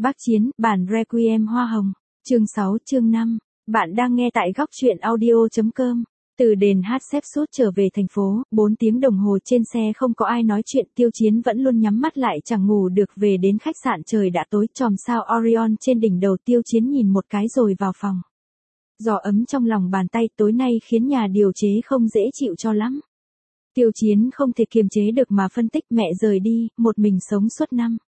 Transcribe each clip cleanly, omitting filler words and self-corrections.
Bác Chiến, bản Requiem Hoa Hồng. Chương 6, chương 5. Bạn đang nghe tại góc truyện audio.com. Từ đền hát xếp sút trở về thành phố, 4 tiếng đồng hồ trên xe không có ai nói chuyện, Tiêu Chiến vẫn luôn nhắm mắt lại chẳng ngủ được. Về đến khách sạn trời đã tối, chòm sao Orion trên đỉnh đầu Tiêu Chiến nhìn một cái rồi vào phòng. Gió ấm trong lòng bàn tay tối nay khiến nhà điều chế không dễ chịu cho lắm. Tiêu Chiến không thể kiềm chế được mà phân tích mẹ rời đi, một mình sống suốt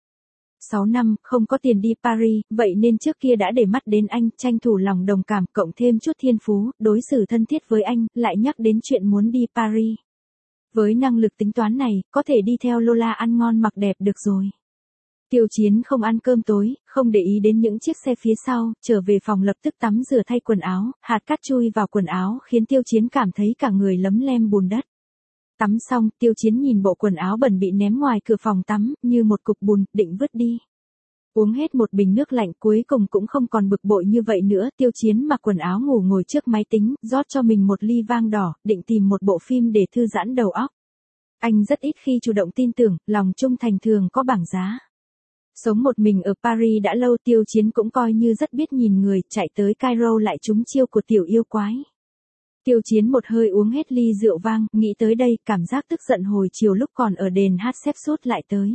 6 năm, không có tiền đi Paris, vậy nên trước kia đã để mắt đến anh, tranh thủ lòng đồng cảm, cộng thêm chút thiên phú, đối xử thân thiết với anh, lại nhắc đến chuyện muốn đi Paris. Với năng lực tính toán này, có thể đi theo Lola ăn ngon mặc đẹp được rồi. Tiêu Chiến không ăn cơm tối, không để ý đến những chiếc xe phía sau, trở về phòng lập tức tắm rửa thay quần áo, hạt cát chui vào quần áo khiến Tiêu Chiến cảm thấy cả người lấm lem bùn đất. Tắm xong, Tiêu Chiến nhìn bộ quần áo bẩn bị ném ngoài cửa phòng tắm, như một cục bùn, định vứt đi. Uống hết một bình nước lạnh cuối cùng cũng không còn bực bội như vậy nữa, Tiêu Chiến mặc quần áo ngủ ngồi trước máy tính, rót cho mình một ly vang đỏ, định tìm một bộ phim để thư giãn đầu óc. Anh rất ít khi chủ động tin tưởng, lòng trung thành thường có bảng giá. Sống một mình ở Paris đã lâu, Tiêu Chiến cũng coi như rất biết nhìn người, chạy tới Cairo lại trúng chiêu của tiểu yêu quái. Tiêu Chiến một hơi uống hết ly rượu vang, nghĩ tới đây, cảm giác tức giận hồi chiều lúc còn ở đền hát xếp sút lại tới.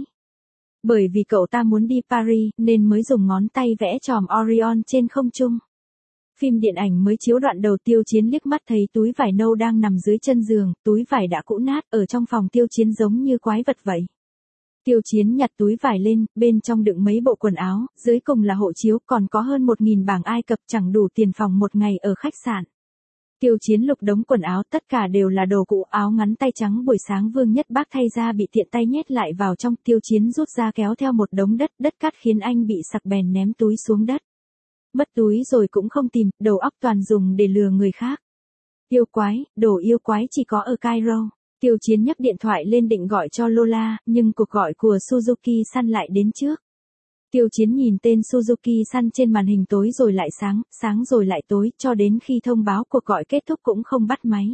Bởi vì cậu ta muốn đi Paris, nên mới dùng ngón tay vẽ chòm Orion trên không trung. Phim điện ảnh mới chiếu đoạn đầu, Tiêu Chiến liếc mắt thấy túi vải nâu đang nằm dưới chân giường, túi vải đã cũ nát, ở trong phòng Tiêu Chiến giống như quái vật vậy. Tiêu Chiến nhặt túi vải lên, bên trong đựng mấy bộ quần áo, dưới cùng là hộ chiếu, còn có hơn 1.000 bảng Ai Cập, chẳng đủ tiền phòng một ngày ở khách sạn. Tiêu Chiến lục đống quần áo, tất cả đều là đồ cũ, áo ngắn tay trắng buổi sáng Vương Nhất Bác thay ra bị tiện tay nhét lại vào trong, Tiêu Chiến rút ra kéo theo một đống đất cát khiến anh bị sặc bèn ném túi xuống đất. Mất túi rồi cũng không tìm, đầu óc toàn dùng để lừa người khác. Yêu quái, đồ yêu quái chỉ có ở Cairo. Tiêu Chiến nhấc điện thoại lên định gọi cho Lola, nhưng cuộc gọi của Suzuki-san lại đến trước. Tiêu Chiến nhìn tên Suzuki-san trên màn hình tối rồi lại sáng, sáng rồi lại tối, cho đến khi thông báo cuộc gọi kết thúc cũng không bắt máy.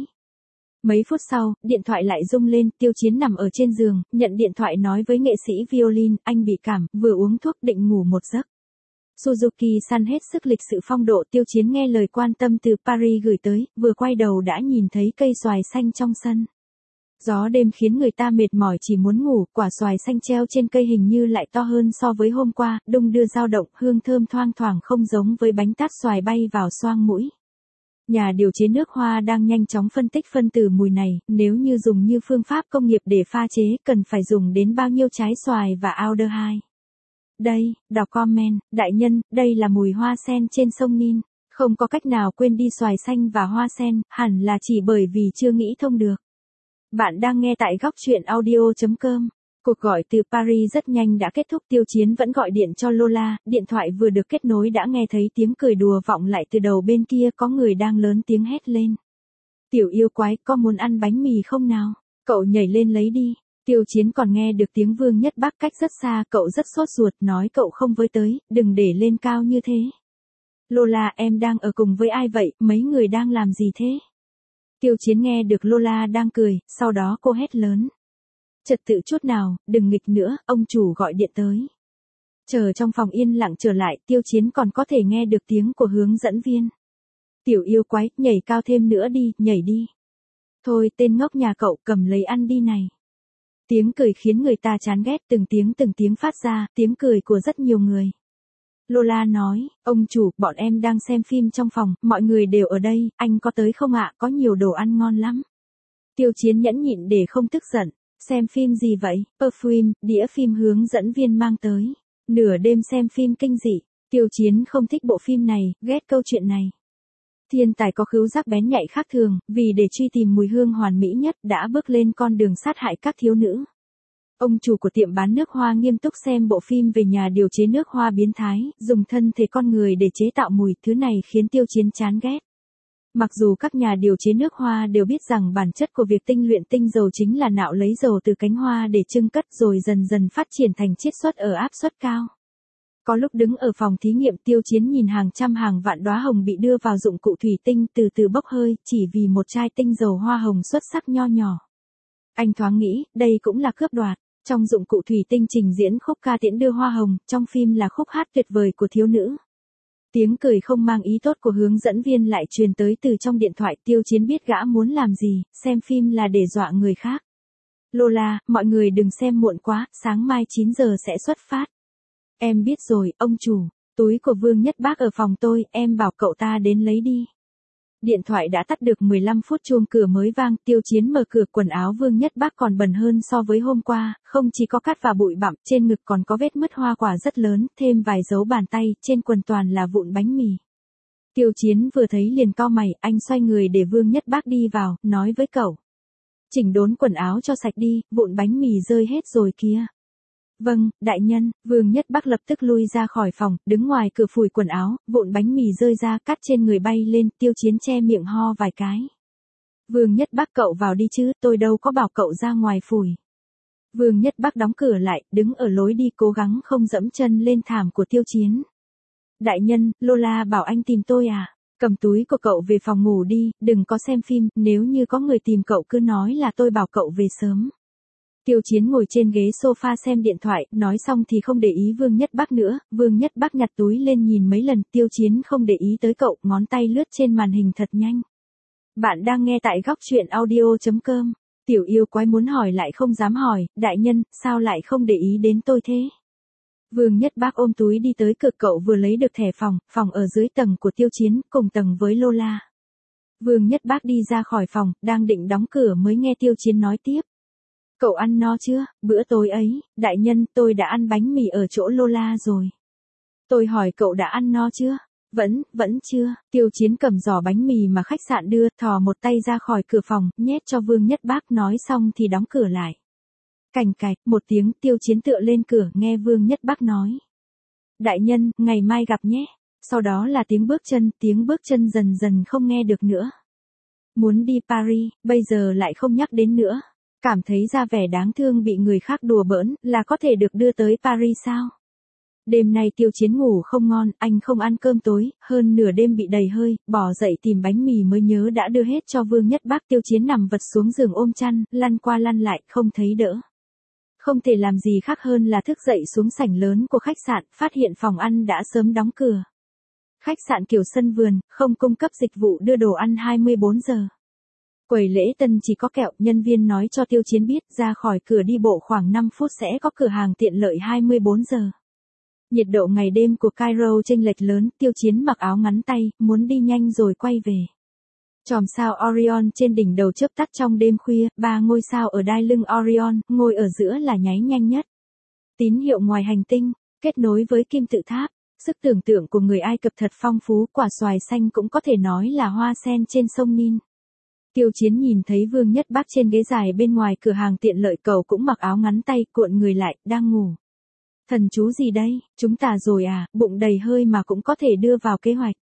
Mấy phút sau, điện thoại lại rung lên, Tiêu Chiến nằm ở trên giường, nhận điện thoại nói với nghệ sĩ violin, anh bị cảm, vừa uống thuốc định ngủ một giấc. Suzuki-san hết sức lịch sự phong độ, Tiêu Chiến nghe lời quan tâm từ Paris gửi tới, vừa quay đầu đã nhìn thấy cây xoài xanh trong sân. Gió đêm khiến người ta mệt mỏi chỉ muốn ngủ, quả xoài xanh treo trên cây hình như lại to hơn so với hôm qua, đung đưa dao động, hương thơm thoang thoảng không giống với bánh tart xoài bay vào xoang mũi. Nhà điều chế nước hoa đang nhanh chóng phân tích phân tử mùi này, nếu như dùng như phương pháp công nghiệp để pha chế, cần phải dùng đến bao nhiêu trái xoài và aldehyde. Đây, đọc comment, đại nhân, đây là mùi hoa sen trên sông Nin. Không có cách nào quên đi xoài xanh và hoa sen, hẳn là chỉ bởi vì chưa nghĩ thông được. Bạn đang nghe tại góc truyện audio.com. Cuộc gọi từ Paris rất nhanh đã kết thúc, Tiêu Chiến vẫn gọi điện cho Lola, điện thoại vừa được kết nối đã nghe thấy tiếng cười đùa vọng lại từ đầu bên kia, có người đang lớn tiếng hét lên. Tiểu yêu quái, có muốn ăn bánh mì không nào? Cậu nhảy lên lấy đi. Tiêu Chiến còn nghe được tiếng Vương Nhất Bác cách rất xa, cậu rất sốt ruột, nói cậu không với tới, đừng để lên cao như thế. Lola, em đang ở cùng với ai vậy, mấy người đang làm gì thế? Tiêu Chiến nghe được Lola đang cười, sau đó cô hét lớn. Trật tự chút nào, đừng nghịch nữa, ông chủ gọi điện tới. Chờ trong phòng yên lặng trở lại, Tiêu Chiến còn có thể nghe được tiếng của hướng dẫn viên. Tiểu yêu quái, nhảy cao thêm nữa đi, nhảy đi. Thôi tên ngốc nhà cậu, cầm lấy ăn đi này. Tiếng cười khiến người ta chán ghét, từng tiếng phát ra, tiếng cười của rất nhiều người. Lola nói, ông chủ, bọn em đang xem phim trong phòng, mọi người đều ở đây, anh có tới không ạ, có nhiều đồ ăn ngon lắm. Tiêu Chiến nhẫn nhịn để không tức giận, xem phim gì vậy, Perfume, đĩa phim hướng dẫn viên mang tới. Nửa đêm xem phim kinh dị, Tiêu Chiến không thích bộ phim này, ghét câu chuyện này. Thiên tài có khứu giác bén nhạy khác thường, vì để truy tìm mùi hương hoàn mỹ nhất, đã bước lên con đường sát hại các thiếu nữ. Ông chủ của tiệm bán nước hoa nghiêm túc xem bộ phim về nhà điều chế nước hoa biến thái, dùng thân thể con người để chế tạo mùi, thứ này khiến Tiêu Chiến chán ghét. Mặc dù các nhà điều chế nước hoa đều biết rằng bản chất của việc tinh luyện tinh dầu chính là nạo lấy dầu từ cánh hoa để trưng cất rồi dần dần phát triển thành chiết xuất ở áp suất cao. Có lúc đứng ở phòng thí nghiệm, Tiêu Chiến nhìn hàng trăm hàng vạn đóa hồng bị đưa vào dụng cụ thủy tinh từ từ bốc hơi, chỉ vì một chai tinh dầu hoa hồng xuất sắc nho nhỏ. Anh thoáng nghĩ, đây cũng là cướp đoạt. Trong dụng cụ thủy tinh trình diễn khúc ca tiễn đưa hoa hồng, trong phim là khúc hát tuyệt vời của thiếu nữ. Tiếng cười không mang ý tốt của hướng dẫn viên lại truyền tới từ trong điện thoại. Tiêu Chiến biết gã muốn làm gì, xem phim là để dọa người khác. Lola, mọi người đừng xem muộn quá, sáng mai 9 giờ sẽ xuất phát. Em biết rồi, ông chủ. Túi của Vương Nhất Bác ở phòng tôi, em bảo cậu ta đến lấy đi. Điện thoại đã tắt được 15 phút, chuông cửa mới vang. Tiêu Chiến mở cửa, quần áo Vương Nhất Bác còn bẩn hơn so với hôm qua, không chỉ có cát và bụi bặm, trên ngực còn có vết mứt hoa quả rất lớn, thêm vài dấu bàn tay, trên quần toàn là vụn bánh mì. Tiêu Chiến vừa thấy liền cau mày, anh xoay người để Vương Nhất Bác đi vào, nói với cậu. Chỉnh đốn quần áo cho sạch đi, vụn bánh mì rơi hết rồi kìa. Vâng, đại nhân. Vương Nhất Bác lập tức lui ra khỏi phòng, đứng ngoài cửa phủi quần áo, vụn bánh mì rơi ra, cát trên người bay lên. Tiêu Chiến che miệng ho vài cái. Vương Nhất Bác, cậu vào đi chứ, tôi đâu có bảo cậu ra ngoài phủi. Vương Nhất Bác đóng cửa lại, đứng ở lối đi cố gắng không dẫm chân lên thảm của Tiêu Chiến. Đại nhân, Lola bảo anh tìm tôi à? Cầm túi của cậu về phòng ngủ đi, đừng có xem phim, nếu như có người tìm cậu cứ nói là tôi bảo cậu về sớm. Tiêu Chiến ngồi trên ghế sofa xem điện thoại, nói xong thì không để ý Vương Nhất Bác nữa. Vương Nhất Bác nhặt túi lên nhìn mấy lần. Tiêu Chiến không để ý tới cậu, ngón tay lướt trên màn hình thật nhanh. Bạn đang nghe tại góc truyện audio.com. Tiểu yêu quái muốn hỏi lại không dám hỏi, đại nhân, sao lại không để ý đến tôi thế? Vương Nhất Bác ôm túi đi tới cửa, cậu vừa lấy được thẻ phòng ở dưới tầng của Tiêu Chiến, cùng tầng với Lola. Vương Nhất Bác đi ra khỏi phòng, đang định đóng cửa mới nghe Tiêu Chiến nói tiếp. Cậu ăn no chưa? Bữa tối ấy, đại nhân, tôi đã ăn bánh mì ở chỗ Lola rồi. Tôi hỏi cậu đã ăn no chưa? Vẫn chưa. Tiêu Chiến cầm giỏ bánh mì mà khách sạn đưa, thò một tay ra khỏi cửa phòng, nhét cho Vương Nhất Bác, nói xong thì đóng cửa lại. Cành cạch, một tiếng, Tiêu Chiến tựa lên cửa, nghe Vương Nhất Bác nói. Đại nhân, ngày mai gặp nhé. Sau đó là tiếng bước chân dần dần không nghe được nữa. Muốn đi Paris, bây giờ lại không nhắc đến nữa. Cảm thấy ra vẻ đáng thương bị người khác đùa bỡn, là có thể được đưa tới Paris sao? Đêm nay Tiêu Chiến ngủ không ngon, anh không ăn cơm tối, hơn nửa đêm bị đầy hơi, bỏ dậy tìm bánh mì mới nhớ đã đưa hết cho Vương Nhất Bác. Tiêu Chiến nằm vật xuống giường ôm chăn, lăn qua lăn lại, không thấy đỡ. Không thể làm gì khác hơn là thức dậy xuống sảnh lớn của khách sạn, phát hiện phòng ăn đã sớm đóng cửa. Khách sạn kiểu sân vườn, không cung cấp dịch vụ đưa đồ ăn 24 giờ. Quầy lễ tân chỉ có kẹo, nhân viên nói cho Tiêu Chiến biết, ra khỏi cửa đi bộ khoảng 5 phút sẽ có cửa hàng tiện lợi 24 giờ. Nhiệt độ ngày đêm của Cairo chênh lệch lớn, Tiêu Chiến mặc áo ngắn tay, muốn đi nhanh rồi quay về. Chòm sao Orion trên đỉnh đầu chớp tắt trong đêm khuya, 3 ngôi sao ở đai lưng Orion, ngôi ở giữa là nháy nhanh nhất. Tín hiệu ngoài hành tinh, kết nối với kim tự tháp. Sức tưởng tượng của người Ai Cập thật phong phú, quả xoài xanh cũng có thể nói là hoa sen trên sông Nin. Tiêu Chiến nhìn thấy Vương Nhất Bác trên ghế dài bên ngoài cửa hàng tiện lợi, cậu cũng mặc áo ngắn tay, cuộn người lại, đang ngủ. Thần chú gì đây, chúng ta rồi à, bụng đầy hơi mà cũng có thể đưa vào kế hoạch.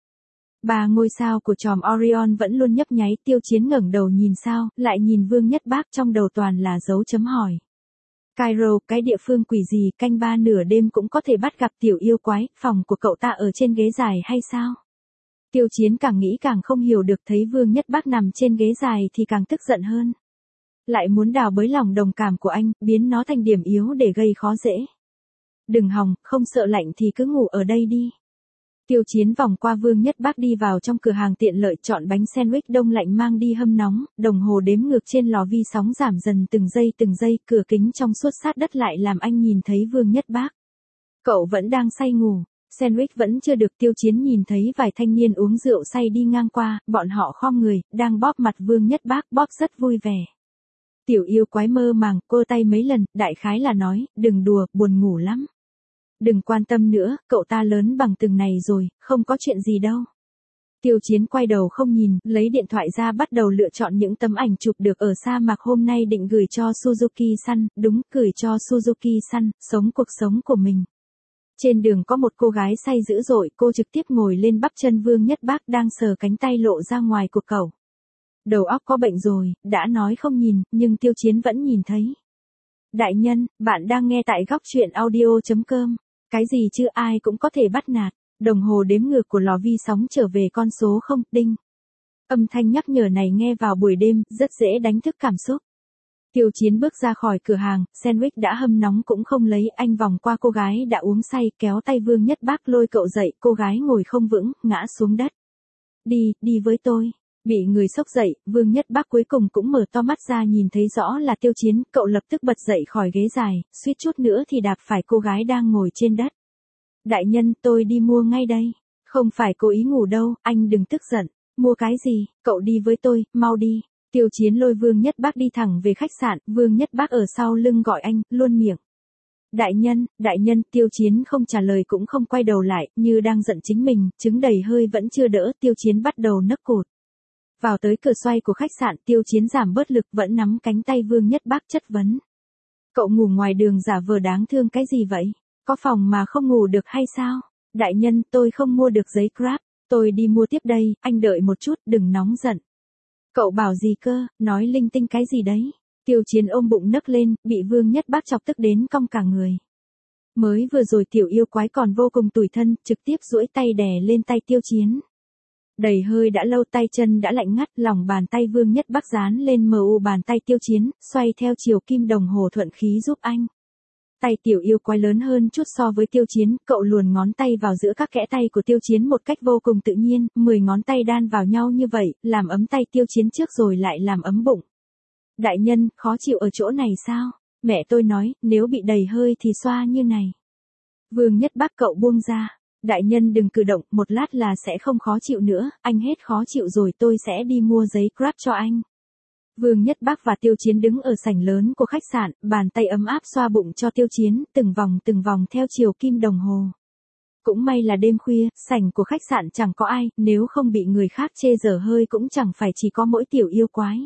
3 ngôi sao của chòm Orion vẫn luôn nhấp nháy. Tiêu Chiến ngẩng đầu nhìn sao, lại nhìn Vương Nhất Bác, trong đầu toàn là dấu chấm hỏi. Cairo, cái địa phương quỷ gì, canh 3 nửa đêm cũng có thể bắt gặp tiểu yêu quái, phòng của cậu ta ở trên ghế dài hay sao? Tiêu Chiến càng nghĩ càng không hiểu được, thấy Vương Nhất Bác nằm trên ghế dài thì càng tức giận hơn. Lại muốn đào bới lòng đồng cảm của anh, biến nó thành điểm yếu để gây khó dễ. Đừng hòng, không sợ lạnh thì cứ ngủ ở đây đi. Tiêu Chiến vòng qua Vương Nhất Bác đi vào trong cửa hàng tiện lợi, chọn bánh sandwich đông lạnh mang đi hâm nóng, đồng hồ đếm ngược trên lò vi sóng giảm dần từng giây, cửa kính trong suốt sát đất lại làm anh nhìn thấy Vương Nhất Bác. Cậu vẫn đang say ngủ, sandwich vẫn chưa được. Tiêu Chiến nhìn thấy vài thanh niên uống rượu say đi ngang qua, bọn họ khom người, đang bóp mặt Vương Nhất Bác, bóp rất vui vẻ. Tiểu yêu quái mơ màng, cô tay mấy lần, đại khái là nói, đừng đùa, buồn ngủ lắm. Đừng quan tâm nữa, cậu ta lớn bằng từng này rồi, không có chuyện gì đâu. Tiêu Chiến quay đầu không nhìn, lấy điện thoại ra bắt đầu lựa chọn những tấm ảnh chụp được ở sa mạc, hôm nay định gửi cho Suzuki-san, đúng, gửi cho Suzuki-san, sống cuộc sống của mình. Trên đường có một cô gái say dữ dội, cô trực tiếp ngồi lên bắp chân Vương Nhất Bác đang sờ cánh tay lộ ra ngoài của cậu. Đầu óc có bệnh rồi, đã nói không nhìn, nhưng Tiêu Chiến vẫn nhìn thấy. Đại nhân, bạn đang nghe tại góc truyện audio.com. Cái gì chứ, ai cũng có thể bắt nạt. Đồng hồ đếm ngược của lò vi sóng trở về con số 0, đinh. Âm thanh nhắc nhở này nghe vào buổi đêm, rất dễ đánh thức cảm xúc. Tiêu Chiến bước ra khỏi cửa hàng, sandwich đã hâm nóng cũng không lấy, anh vòng qua cô gái đã uống say, kéo tay Vương Nhất Bác lôi cậu dậy, cô gái ngồi không vững, ngã xuống đất. Đi với tôi. Bị người sốc dậy, Vương Nhất Bác cuối cùng cũng mở to mắt ra nhìn thấy rõ là Tiêu Chiến, cậu lập tức bật dậy khỏi ghế dài, suýt chút nữa thì đạp phải cô gái đang ngồi trên đất. Đại nhân, tôi đi mua ngay đây. Không phải cố ý ngủ đâu, anh đừng tức giận. Mua cái gì, cậu đi với tôi, mau đi. Tiêu Chiến lôi Vương Nhất Bác đi thẳng về khách sạn, Vương Nhất Bác ở sau lưng gọi anh, luôn miệng. Đại nhân, Tiêu Chiến không trả lời cũng không quay đầu lại, như đang giận chính mình, trứng đầy hơi vẫn chưa đỡ, Tiêu Chiến bắt đầu nấc cụt. Vào tới cửa xoay của khách sạn, Tiêu Chiến giảm bớt lực vẫn nắm cánh tay Vương Nhất Bác chất vấn. Cậu ngủ ngoài đường giả vờ đáng thương cái gì vậy? Có phòng mà không ngủ được hay sao? Đại nhân, tôi không mua được giấy Grab, tôi đi mua tiếp đây, anh đợi một chút, đừng nóng giận. Cậu bảo gì cơ, nói linh tinh cái gì đấy? Tiêu Chiến ôm bụng nấc lên, bị Vương Nhất Bác chọc tức đến cong cả người. Mới vừa rồi tiểu yêu quái còn vô cùng tủi thân, trực tiếp duỗi tay đè lên tay Tiêu Chiến. Đầy hơi đã lâu, tay chân đã lạnh ngắt, lòng bàn tay Vương Nhất Bác dán lên mu bàn tay Tiêu Chiến, xoay theo chiều kim đồng hồ thuận khí giúp anh. Tay tiểu yêu quái lớn hơn chút so với Tiêu Chiến, cậu luồn ngón tay vào giữa các kẽ tay của Tiêu Chiến một cách vô cùng tự nhiên, 10 ngón tay đan vào nhau như vậy, làm ấm tay Tiêu Chiến trước rồi lại làm ấm bụng. Đại nhân, khó chịu ở chỗ này sao? Mẹ tôi nói, nếu bị đầy hơi thì xoa như này. Vương Nhất Bác, cậu buông ra. Đại nhân đừng cử động, một lát là sẽ không khó chịu nữa, anh hết khó chịu rồi tôi sẽ đi mua giấy Grab cho anh. Vương Nhất Bác và Tiêu Chiến đứng ở sảnh lớn của khách sạn, bàn tay ấm áp xoa bụng cho Tiêu Chiến, từng vòng theo chiều kim đồng hồ. Cũng may là đêm khuya, sảnh của khách sạn chẳng có ai, nếu không bị người khác chê dở hơi cũng chẳng phải chỉ có mỗi tiểu yêu quái.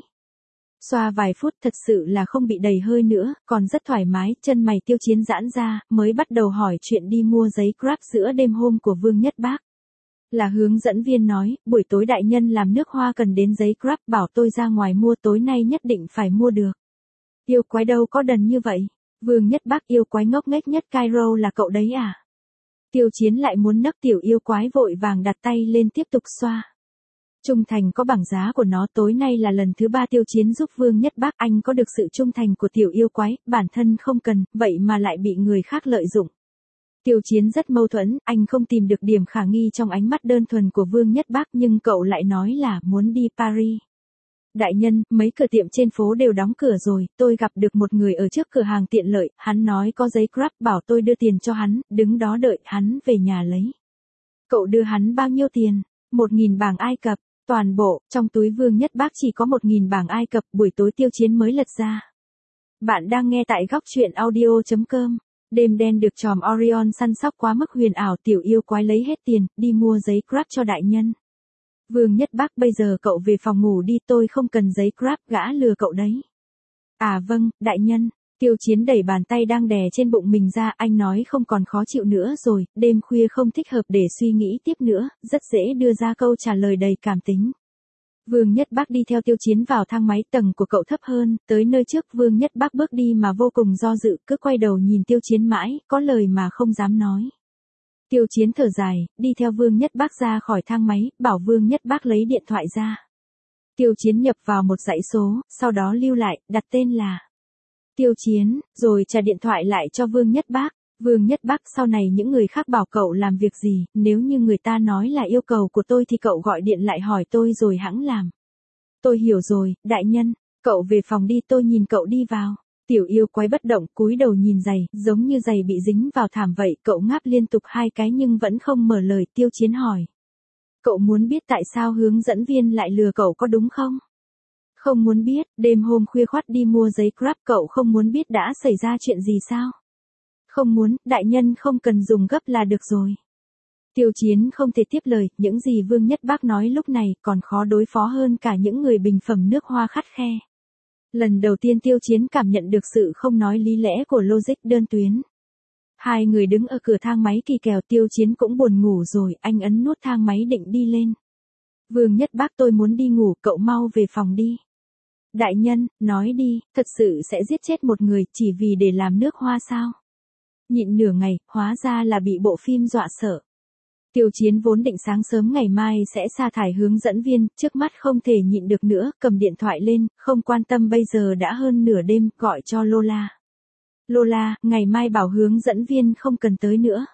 Xoa vài phút thật sự là không bị đầy hơi nữa, còn rất thoải mái, chân mày Tiêu Chiến giãn ra, mới bắt đầu hỏi chuyện đi mua giấy Grab giữa đêm hôm của Vương Nhất Bác. Là hướng dẫn viên nói, buổi tối đại nhân làm nước hoa cần đến giấy Grab, bảo tôi ra ngoài mua, tối nay nhất định phải mua được. Yêu quái đâu có đần như vậy. Vương Nhất Bác, yêu quái ngốc nghếch nhất Cairo là cậu đấy à? Tiêu Chiến lại muốn nấc, tiểu yêu quái vội vàng đặt tay lên tiếp tục xoa. Trung thành có bảng giá của nó, tối nay là lần thứ 3 Tiêu Chiến giúp Vương Nhất Bác, anh có được sự trung thành của tiểu yêu quái, bản thân không cần, vậy mà lại bị người khác lợi dụng. Tiêu Chiến rất mâu thuẫn, anh không tìm được điểm khả nghi trong ánh mắt đơn thuần của Vương Nhất Bác, nhưng cậu lại nói là muốn đi Paris. Đại nhân, mấy cửa tiệm trên phố đều đóng cửa rồi, tôi gặp được một người ở trước cửa hàng tiện lợi, hắn nói có giấy Grab, bảo tôi đưa tiền cho hắn, đứng đó đợi hắn về nhà lấy. Cậu đưa hắn bao nhiêu tiền? 1.000 bảng Ai Cập, toàn bộ, trong túi Vương Nhất Bác chỉ có 1.000 bảng Ai Cập, buổi tối Tiêu Chiến mới lật ra. Bạn đang nghe tại góc truyện audio.com. Đêm đen được chòm Orion săn sóc quá mức huyền ảo, tiểu yêu quái lấy hết tiền, đi mua giấy Grab cho đại nhân. Vương Nhất Bác, bây giờ cậu về phòng ngủ đi, tôi không cần giấy Grab, gã lừa cậu đấy. À vâng, đại nhân. Tiêu Chiến đẩy bàn tay đang đè trên bụng mình ra, anh nói không còn khó chịu nữa rồi, đêm khuya không thích hợp để suy nghĩ tiếp nữa, rất dễ đưa ra câu trả lời đầy cảm tính. Vương Nhất Bác đi theo Tiêu Chiến vào thang máy, tầng của cậu thấp hơn, tới nơi trước Vương Nhất Bác bước đi mà vô cùng do dự, cứ quay đầu nhìn Tiêu Chiến mãi, có lời mà không dám nói. Tiêu Chiến thở dài, đi theo Vương Nhất Bác ra khỏi thang máy, bảo Vương Nhất Bác lấy điện thoại ra. Tiêu Chiến nhập vào một dãy số, sau đó lưu lại, đặt tên là Tiêu Chiến, rồi trả điện thoại lại cho Vương Nhất Bác. Vương Nhất Bác, sau này những người khác bảo cậu làm việc gì, nếu như người ta nói là yêu cầu của tôi thì cậu gọi điện lại hỏi tôi rồi hẵng làm. Tôi hiểu rồi, đại nhân, cậu về phòng đi, tôi nhìn cậu đi vào. Tiểu yêu quái bất động, cúi đầu nhìn giày, giống như giày bị dính vào thảm vậy, cậu ngáp liên tục 2 cái nhưng vẫn không mở lời. Tiêu Chiến hỏi. Cậu muốn biết tại sao hướng dẫn viên lại lừa cậu có đúng không? Không muốn biết, đêm hôm khuya khoắt đi mua giấy Grab, cậu không muốn biết đã xảy ra chuyện gì sao? Không muốn, đại nhân không cần dùng gấp là được rồi. Tiêu Chiến không thể tiếp lời, những gì Vương Nhất Bác nói lúc này còn khó đối phó hơn cả những người bình phẩm nước hoa khắt khe. Lần đầu tiên Tiêu Chiến cảm nhận được sự không nói lý lẽ của logic đơn tuyến. Hai người đứng ở cửa thang máy kỳ kèo, Tiêu Chiến cũng buồn ngủ rồi, anh ấn nút thang máy định đi lên. Vương Nhất Bác, tôi muốn đi ngủ, cậu mau về phòng đi. Đại nhân, nói đi, thật sự sẽ giết chết một người chỉ vì để làm nước hoa sao? Nhịn nửa ngày, hóa ra là bị bộ phim dọa sợ. Tiêu Chiến vốn định sáng sớm ngày mai sẽ sa thải hướng dẫn viên, trước mắt không thể nhịn được nữa, cầm điện thoại lên, không quan tâm bây giờ đã hơn nửa đêm, gọi cho Lola. Lola, ngày mai bảo hướng dẫn viên không cần tới nữa.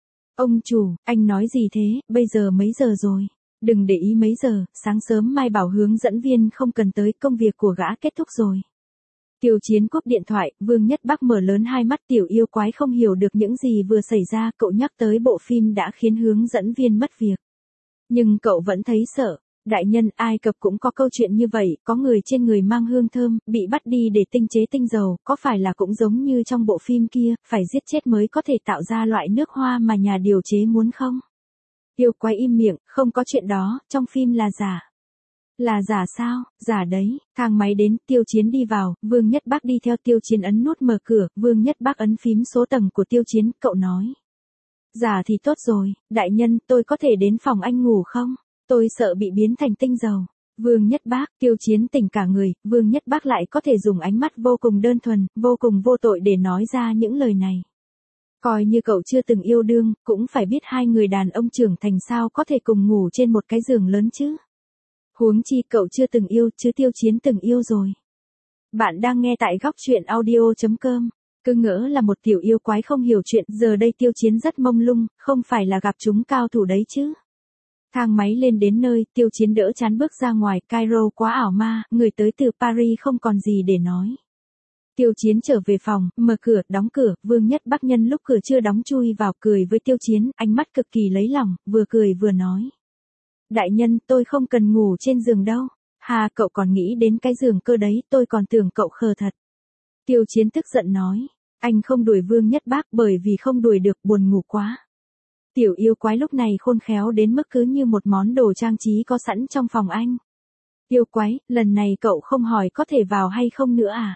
Ông chủ, anh nói gì thế, bây giờ mấy giờ rồi? Đừng để ý mấy giờ, sáng sớm mai bảo hướng dẫn viên không cần tới, công việc của gã kết thúc rồi. Tiêu Chiến cúp điện thoại, Vương Nhất Bắc mở lớn hai mắt, tiểu yêu quái không hiểu được những gì vừa xảy ra, cậu nhắc tới bộ phim đã khiến hướng dẫn viên mất việc. Nhưng cậu vẫn thấy sợ. Đại nhân, Ai Cập cũng có câu chuyện như vậy, có người trên người mang hương thơm, bị bắt đi để tinh chế tinh dầu, có phải là cũng giống như trong bộ phim kia, phải giết chết mới có thể tạo ra loại nước hoa mà nhà điều chế muốn không? Yêu quái im miệng, không có chuyện đó, trong phim là giả. Là giả sao? Giả đấy. Thang máy đến, Tiêu Chiến đi vào, Vương Nhất Bắc đi theo Tiêu Chiến ấn nút mở cửa, Vương Nhất Bắc ấn phím số tầng của Tiêu Chiến, cậu nói. Giả thì tốt rồi, đại nhân, tôi có thể đến phòng anh ngủ không? Tôi sợ bị biến thành tinh dầu. Vương Nhất Bắc, Tiêu Chiến tỉnh cả người, Vương Nhất Bắc lại có thể dùng ánh mắt vô cùng đơn thuần, vô cùng vô tội để nói ra những lời này. Coi như cậu chưa từng yêu đương, cũng phải biết hai người đàn ông trưởng thành sao có thể cùng ngủ trên một cái giường lớn chứ. Huống chi cậu chưa từng yêu, chứ Tiêu Chiến từng yêu rồi. Bạn đang nghe tại góc truyện audio.com. Cứ ngỡ là một tiểu yêu quái không hiểu chuyện, giờ đây Tiêu Chiến rất mông lung, không phải là gặp chúng cao thủ đấy chứ. Thang máy lên đến nơi, Tiêu Chiến đỡ chán bước ra ngoài, Cairo quá ảo ma, người tới từ Paris không còn gì để nói. Tiêu Chiến trở về phòng, mở cửa, đóng cửa, Vương Nhất Bắc nhân lúc cửa chưa đóng chui vào cười với Tiêu Chiến, ánh mắt cực kỳ lấy lòng, vừa cười vừa nói. Đại nhân, tôi không cần ngủ trên giường đâu. Hà, cậu còn nghĩ đến cái giường cơ đấy, tôi còn tưởng cậu khờ thật. Tiêu Chiến tức giận nói. Anh không đuổi Vương Nhất Bắc bởi vì không đuổi được, buồn ngủ quá. Tiểu yêu quái lúc này khôn khéo đến mức cứ như một món đồ trang trí có sẵn trong phòng anh. Yêu quái, lần này cậu không hỏi có thể vào hay không nữa à?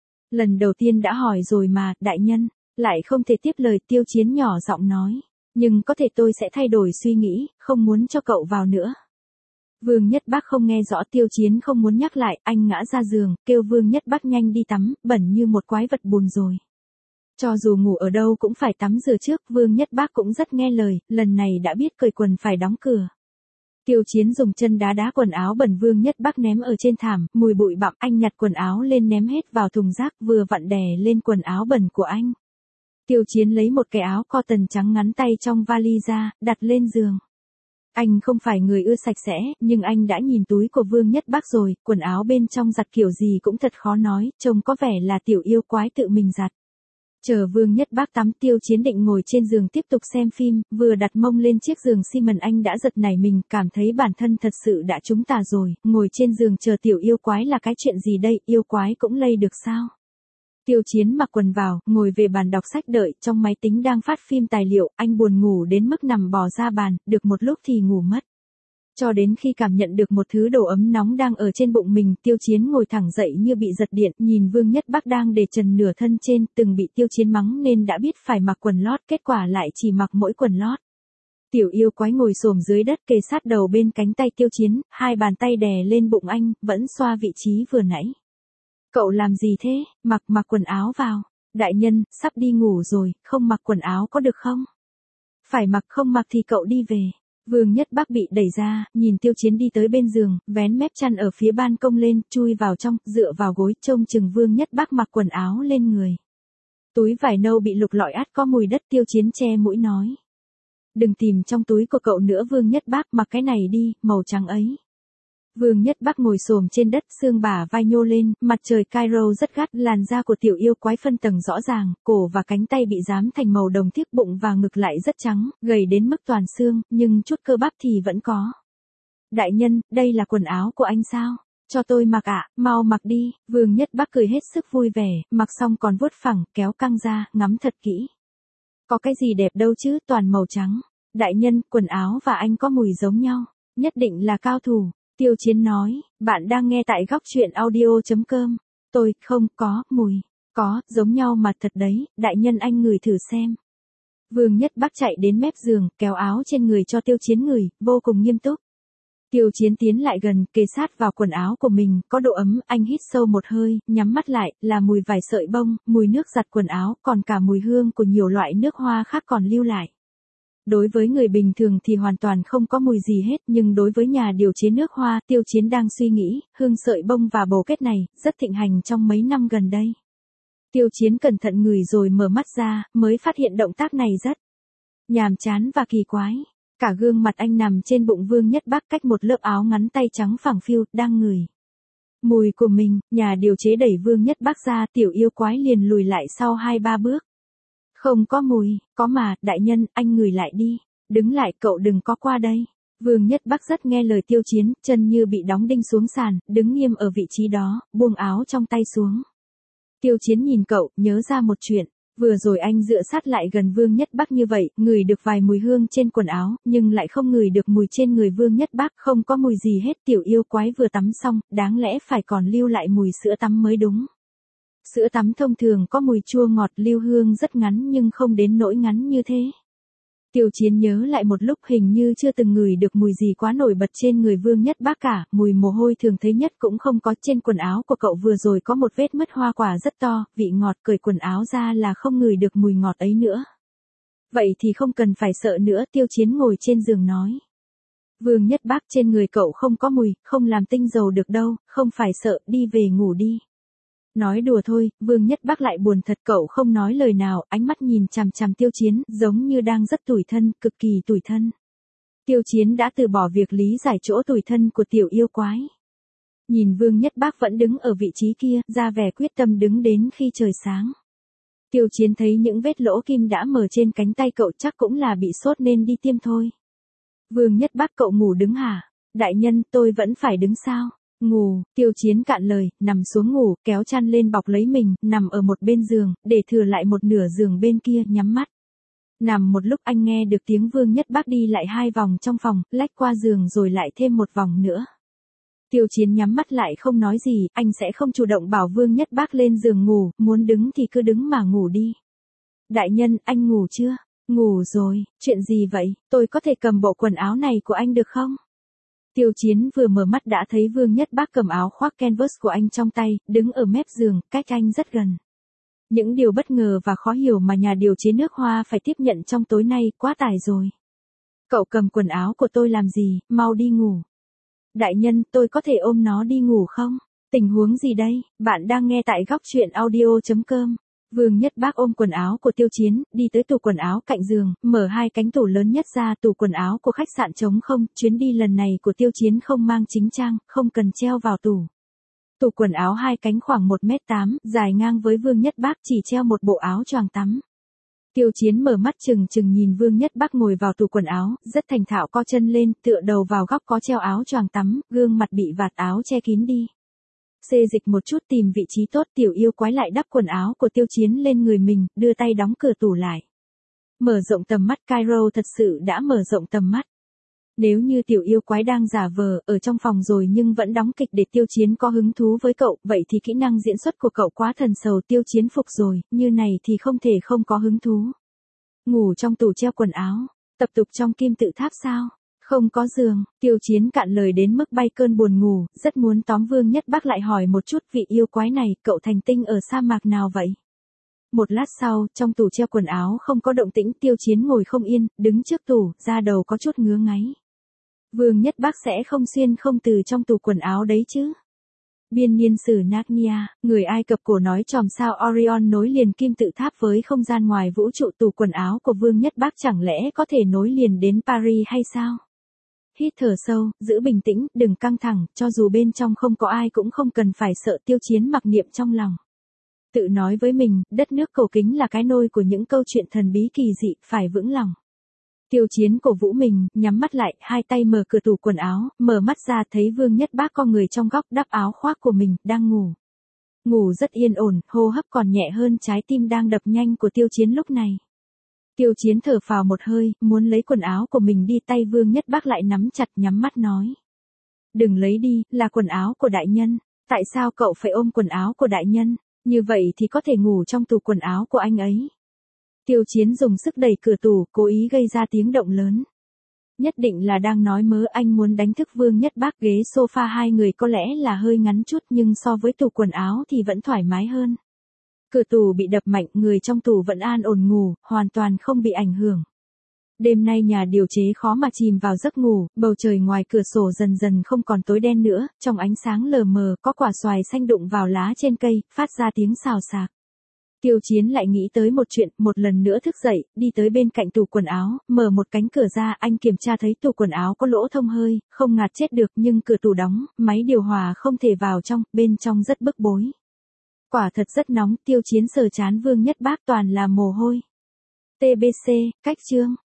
Lần đầu tiên đã hỏi rồi mà, đại nhân. Lại không thể tiếp lời, Tiêu Chiến nhỏ giọng nói. Nhưng có thể tôi sẽ thay đổi suy nghĩ, không muốn cho cậu vào nữa. Vương Nhất Bắc không nghe rõ, Tiêu Chiến không muốn nhắc lại, anh ngã ra giường, kêu Vương Nhất Bắc nhanh đi tắm, bẩn như một quái vật bùn rồi. Cho dù ngủ ở đâu cũng phải tắm rửa trước, Vương Nhất Bắc cũng rất nghe lời, lần này đã biết cởi quần phải đóng cửa. Tiêu Chiến dùng chân đá đá quần áo bẩn Vương Nhất Bắc ném ở trên thảm, mùi bụi bặm, anh nhặt quần áo lên ném hết vào thùng rác, vừa vặn đè lên quần áo bẩn của anh. Tiêu Chiến lấy một cái áo cotton trắng ngắn tay trong vali ra, đặt lên giường. Anh không phải người ưa sạch sẽ, nhưng anh đã nhìn túi của Vương Nhất Bắc rồi, quần áo bên trong giặt kiểu gì cũng thật khó nói, trông có vẻ là tiểu yêu quái tự mình giặt. Chờ Vương Nhất Bắc tắm, Tiêu Chiến định ngồi trên giường tiếp tục xem phim, vừa đặt mông lên chiếc giường xi mần anh đã giật nảy mình, cảm thấy bản thân thật sự đã trúng tà rồi, ngồi trên giường chờ tiểu yêu quái là cái chuyện gì đây, yêu quái cũng lây được sao? Tiêu Chiến mặc quần vào, ngồi về bàn đọc sách đợi, trong máy tính đang phát phim tài liệu, anh buồn ngủ đến mức nằm bò ra bàn, được một lúc thì ngủ mất. Cho đến khi cảm nhận được một thứ đồ ấm nóng đang ở trên bụng mình, Tiêu Chiến ngồi thẳng dậy như bị giật điện, nhìn Vương Nhất Bắc đang để trần nửa thân trên, từng bị Tiêu Chiến mắng nên đã biết phải mặc quần lót, kết quả lại chỉ mặc mỗi quần lót. Tiểu yêu quái ngồi xổm dưới đất kề sát đầu bên cánh tay Tiêu Chiến, hai bàn tay đè lên bụng anh, vẫn xoa vị trí vừa nãy. Cậu làm gì thế, mặc quần áo vào. Đại nhân, sắp đi ngủ rồi, không mặc quần áo có được không? Phải mặc, không mặc thì cậu đi về. Vương Nhất Bắc bị đẩy ra, nhìn Tiêu Chiến đi tới bên giường, vén mép chăn ở phía ban công lên, chui vào trong, dựa vào gối, trông chừng Vương Nhất Bắc mặc quần áo lên người. Túi vải nâu bị lục lọi át có mùi đất, Tiêu Chiến che mũi nói. Đừng tìm trong túi của cậu nữa Vương Nhất Bắc, mặc cái này đi, màu trắng ấy. Vương Nhất Bắc ngồi xổm trên đất, xương bả vai nhô lên, mặt trời Cairo rất gắt, làn da của tiểu yêu quái phân tầng rõ ràng, cổ và cánh tay bị rám thành màu đồng thiếc, bụng và ngực lại rất trắng, gầy đến mức toàn xương, nhưng chút cơ bắp thì vẫn có. Đại nhân, đây là quần áo của anh sao? Cho tôi mặc ạ, mau mặc đi. Vương Nhất Bắc cười hết sức vui vẻ, mặc xong còn vuốt phẳng, kéo căng ra, ngắm thật kỹ. Có cái gì đẹp đâu chứ, toàn màu trắng. Đại nhân, quần áo và anh có mùi giống nhau, nhất định là cao thủ. Tiêu Chiến nói, bạn đang nghe tại góc truyện audio.com. Tôi, không, có, mùi. Có, giống nhau mà thật đấy, đại nhân anh ngửi thử xem. Vương Nhất Bắc chạy đến mép giường, kéo áo trên người cho Tiêu Chiến ngửi, vô cùng nghiêm túc. Tiêu Chiến tiến lại gần, kề sát vào quần áo của mình, có độ ấm, anh hít sâu một hơi, nhắm mắt lại, là mùi vải sợi bông, mùi nước giặt quần áo, còn cả mùi hương của nhiều loại nước hoa khác còn lưu lại. Đối với người bình thường thì hoàn toàn không có mùi gì hết, nhưng đối với nhà điều chế nước hoa, Tiêu Chiến đang suy nghĩ, hương sợi bông và bồ kết này, rất thịnh hành trong mấy năm gần đây. Tiêu Chiến cẩn thận ngửi rồi mở mắt ra, mới phát hiện động tác này rất nhàm chán và kỳ quái. Cả gương mặt anh nằm trên bụng Vương Nhất Bắc cách một lớp áo ngắn tay trắng phẳng phiu, đang ngửi mùi của mình, nhà điều chế đẩy Vương Nhất Bắc ra, tiểu yêu quái liền lùi lại sau 2-3 bước. Không có mùi, có mà, đại nhân, anh ngửi lại đi. Đứng lại, cậu đừng có qua đây. Vương Nhất Bắc rất nghe lời Tiêu Chiến, chân như bị đóng đinh xuống sàn, đứng nghiêm ở vị trí đó, buông áo trong tay xuống. Tiêu Chiến nhìn cậu, nhớ ra một chuyện. Vừa rồi anh dựa sát lại gần Vương Nhất Bắc như vậy, ngửi được vài mùi hương trên quần áo, nhưng lại không ngửi được mùi trên người Vương Nhất Bắc, không có mùi gì hết. Tiểu yêu quái vừa tắm xong, đáng lẽ phải còn lưu lại mùi sữa tắm mới đúng. Sữa tắm thông thường có mùi chua ngọt, lưu hương rất ngắn nhưng không đến nỗi ngắn như thế. Tiêu Chiến nhớ lại một lúc, hình như chưa từng ngửi được mùi gì quá nổi bật trên người Vương Nhất Bắc cả, mùi mồ hôi thường thấy nhất cũng không có. Trên quần áo của cậu vừa rồi có một vết mứt hoa quả rất to, vị ngọt, cởi quần áo ra là không ngửi được mùi ngọt ấy nữa. Vậy thì không cần phải sợ nữa, Tiêu Chiến ngồi trên giường nói. Vương Nhất Bắc, trên người cậu không có mùi, không làm tinh dầu được đâu, không phải sợ, đi về ngủ đi. Nói đùa thôi, Vương Nhất Bắc lại buồn thật, cậu không nói lời nào, ánh mắt nhìn chằm chằm Tiêu Chiến, giống như đang rất tủi thân, cực kỳ tủi thân. Tiêu Chiến đã từ bỏ việc lý giải chỗ tủi thân của tiểu yêu quái. Nhìn Vương Nhất Bắc vẫn đứng ở vị trí kia, ra vẻ quyết tâm đứng đến khi trời sáng. Tiêu Chiến thấy những vết lỗ kim đã mở trên cánh tay cậu, chắc cũng là bị sốt nên đi tiêm thôi. Vương Nhất Bắc, cậu ngủ đứng hả? Đại nhân, tôi vẫn phải đứng sao? Ngủ, Tiêu Chiến cạn lời, nằm xuống ngủ, kéo chăn lên bọc lấy mình, nằm ở một bên giường, để thừa lại một nửa giường bên kia, nhắm mắt. Nằm một lúc anh nghe được tiếng Vương Nhất Bắc đi lại 2 vòng trong phòng, lách qua giường rồi lại thêm một vòng nữa. Tiêu Chiến nhắm mắt lại không nói gì, anh sẽ không chủ động bảo Vương Nhất Bắc lên giường ngủ, muốn đứng thì cứ đứng mà ngủ đi. Đại nhân, anh ngủ chưa? Ngủ rồi, chuyện gì vậy, tôi có thể cầm bộ quần áo này của anh được không? Tiêu Chiến vừa mở mắt đã thấy Vương Nhất Bắc cầm áo khoác canvas của anh trong tay, đứng ở mép giường, cách anh rất gần. Những điều bất ngờ và khó hiểu mà nhà điều chế nước hoa phải tiếp nhận trong tối nay, quá tải rồi. Cậu cầm quần áo của tôi làm gì, mau đi ngủ. Đại nhân, tôi có thể ôm nó đi ngủ không? Tình huống gì đây, bạn đang nghe tại góc truyện audio.com. Vương Nhất Bắc ôm quần áo của Tiêu Chiến, đi tới tủ quần áo cạnh giường, mở 2 cánh tủ lớn nhất ra, tủ quần áo của khách sạn trống không, chuyến đi lần này của Tiêu Chiến không mang chính trang, không cần treo vào tủ. Tủ quần áo 2 cánh khoảng 1m8, dài ngang với Vương Nhất Bắc, chỉ treo một bộ áo choàng tắm. Tiêu Chiến mở mắt trừng trừng nhìn Vương Nhất Bắc ngồi vào tủ quần áo, rất thành thạo co chân lên, tựa đầu vào góc có treo áo choàng tắm, gương mặt bị vạt áo che kín đi. Xê dịch một chút tìm vị trí tốt, tiểu yêu quái lại đắp quần áo của Tiêu Chiến lên người mình, đưa tay đóng cửa tủ lại. Mở rộng tầm mắt, Cairo thật sự đã mở rộng tầm mắt. Nếu như tiểu yêu quái đang giả vờ ở trong phòng rồi nhưng vẫn đóng kịch để Tiêu Chiến có hứng thú với cậu, vậy thì kỹ năng diễn xuất của cậu quá thần sầu. Tiêu Chiến phục rồi, như này thì không thể không có hứng thú. Ngủ trong tủ treo quần áo, tập tục trong kim tự tháp sao? Không có giường, Tiêu Chiến cạn lời đến mức bay cơn buồn ngủ, rất muốn tóm Vương Nhất Bắc lại hỏi một chút, vị yêu quái này, cậu thành tinh ở sa mạc nào vậy? Một lát sau, trong tủ treo quần áo không có động tĩnh, Tiêu Chiến ngồi không yên, đứng trước tủ, da đầu có chút ngứa ngáy. Vương Nhất Bắc sẽ không xuyên không từ trong tủ quần áo đấy chứ? Biên niên sử Narnia, người Ai Cập cổ nói chòm sao Orion nối liền kim tự tháp với không gian ngoài vũ trụ, tủ quần áo của Vương Nhất Bắc chẳng lẽ có thể nối liền đến Paris hay sao? Hít thở sâu, giữ bình tĩnh, đừng căng thẳng, cho dù bên trong không có ai cũng không cần phải sợ. Tiêu Chiến mặc niệm trong lòng. Tự nói với mình, đất nước cổ kính là cái nôi của những câu chuyện thần bí kỳ dị, phải vững lòng. Tiêu Chiến cổ vũ mình, nhắm mắt lại, 2 tay mở cửa tủ quần áo, mở mắt ra thấy Vương Nhất Bắc con người trong góc đắp áo khoác của mình, đang ngủ. Ngủ rất yên ổn, hô hấp còn nhẹ hơn trái tim đang đập nhanh của Tiêu Chiến lúc này. Tiêu Chiến thở phào một hơi, muốn lấy quần áo của mình đi, tay Vương Nhất Bắc lại nắm chặt, nhắm mắt nói. Đừng lấy đi, là quần áo của đại nhân. Tại sao cậu phải ôm quần áo của đại nhân? Như vậy thì có thể ngủ trong tủ quần áo của anh ấy. Tiêu Chiến dùng sức đẩy cửa tủ, cố ý gây ra tiếng động lớn. Nhất định là đang nói mớ, anh muốn đánh thức Vương Nhất Bắc. Ghế sofa 2 người có lẽ là hơi ngắn chút nhưng so với tủ quần áo thì vẫn thoải mái hơn. Cửa tủ bị đập mạnh, người trong tủ vẫn an ổn ngủ, hoàn toàn không bị ảnh hưởng. Đêm nay nhà điều chế khó mà chìm vào giấc ngủ, bầu trời ngoài cửa sổ dần dần không còn tối đen nữa, trong ánh sáng lờ mờ có quả xoài xanh đụng vào lá trên cây, phát ra tiếng xào xạc. Tiêu Chiến lại nghĩ tới một chuyện, một lần nữa thức dậy, đi tới bên cạnh tủ quần áo, mở một cánh cửa ra, anh kiểm tra thấy tủ quần áo có lỗ thông hơi, không ngạt chết được nhưng cửa tủ đóng, máy điều hòa không thể vào trong, bên trong rất bức bối. Quả thật rất nóng, Tiêu Chiến sờ trán Vương Nhất Bác toàn là mồ hôi. TBC, cách chương.